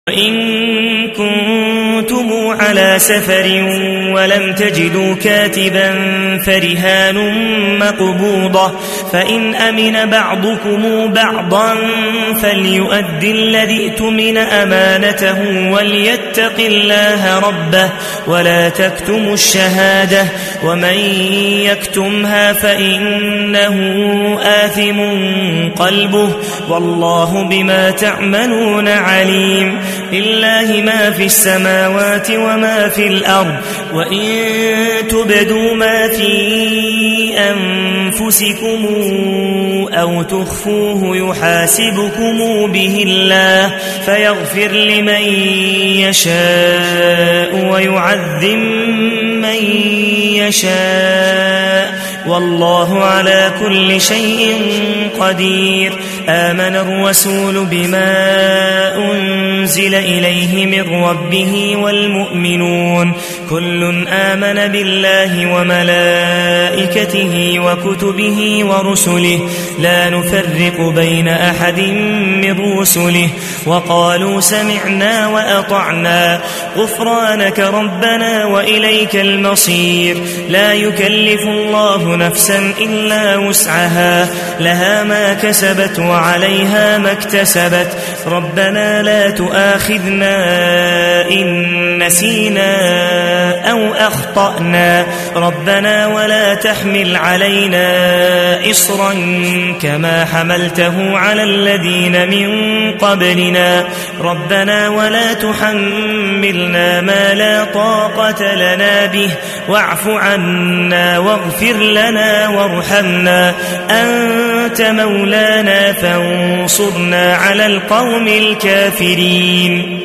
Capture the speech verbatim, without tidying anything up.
وإن كنتم على سفر ولم تجدوا كاتبا فرهان مقبوضة فإن أمن بعضكم بعضا فليؤدي الذي ائتمن أمانته وليتق الله ربه ولا تكتموا الشهادة ومن يكتمها فإنه آثم قلبه والله بما تعملون عليم. لله ما في السماوات وما في الأرض وإن تبدوا ما في أنفسكم أو تخفوه يحاسبكم به الله فيغفر لمن يشاء ويعذب من يشاء والله على كل شيء قدير. آمن الرسول بما أنزل إليه من ربه والمؤمنون كل آمن بالله وملائكته وكتبه ورسله لا نفرق بين أحد من رسله وقالوا سمعنا وأطعنا غفرانك ربنا وإليك المصير. لا يكلف الله نفسا إلا وسعها لها ما كسبت وعليها ما اكتسبت ربنا لا تؤاخذنا إن نسينا أو أخطأنا ربنا ولا تحمل علينا إصرا كما حملته على الذين من قبلنا ربنا ولا تحملنا ما لا طاقة لنا به واعف عنا واغفر لنا وارحمنا أنت مولانا فانصرنا على القوم الكافرين.